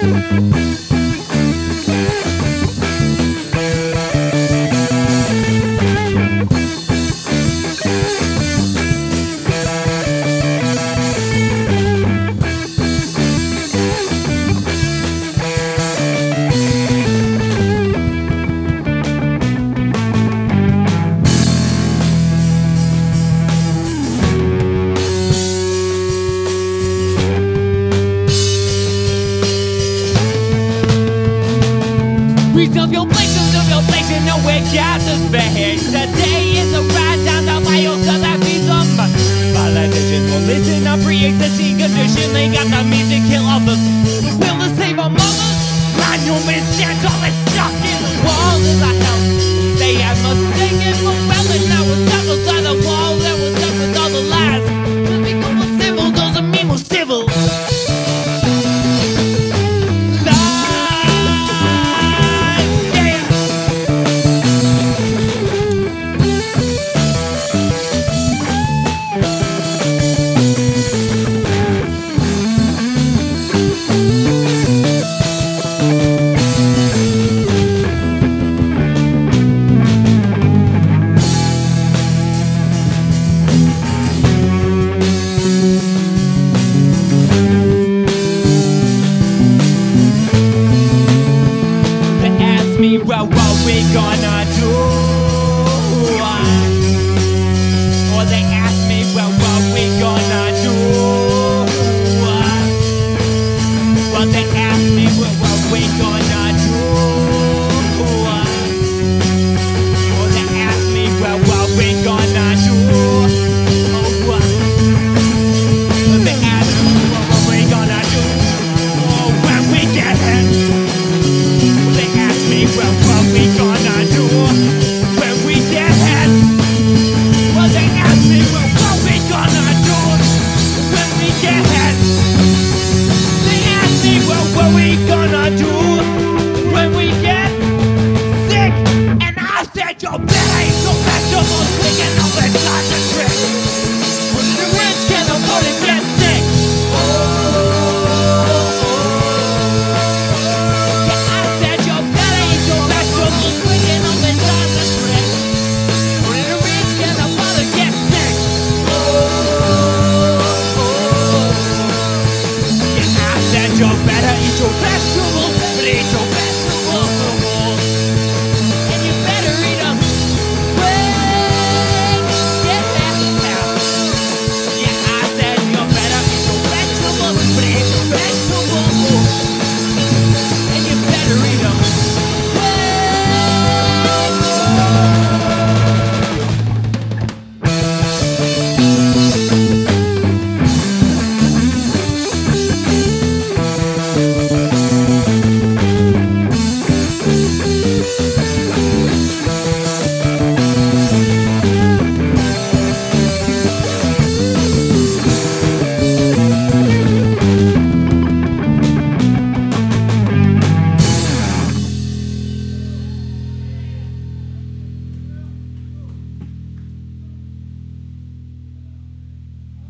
Reserve your place, you know where gas is bad. Today is a ride down the aisle, so that means politicians will listen to pre-existing condition. They got the means to kill others. Will to save our mothers? Monument stands all that's stuck in the walls of the house. They have mistaken for felon. Now we're stuck inside the wall that was stuck with all the lies. Just because we're civil doesn't mean we're civil. Well, what we gonna do? Or they ask me, well, what we gonna do? Well, they ask me, well, what we gonna do? Or they ask me, well, what we gonna do? They ask me, well, what we gonna do? Oh, when we get hit. They ask me, well, what we gonna do when we get hit? Well, they ask me, well, what we gonna do when we get hit? They ask me, well, what we gonna do when we get sick? And I said, your better eat your vegetables, thinking of it, not the trick. When the rich can afford to get sick. You better eat your vegetables, but eat your vegetables. And you better eat them quick. Yeah, I said you better eat your vegetables, but eat your vegetables.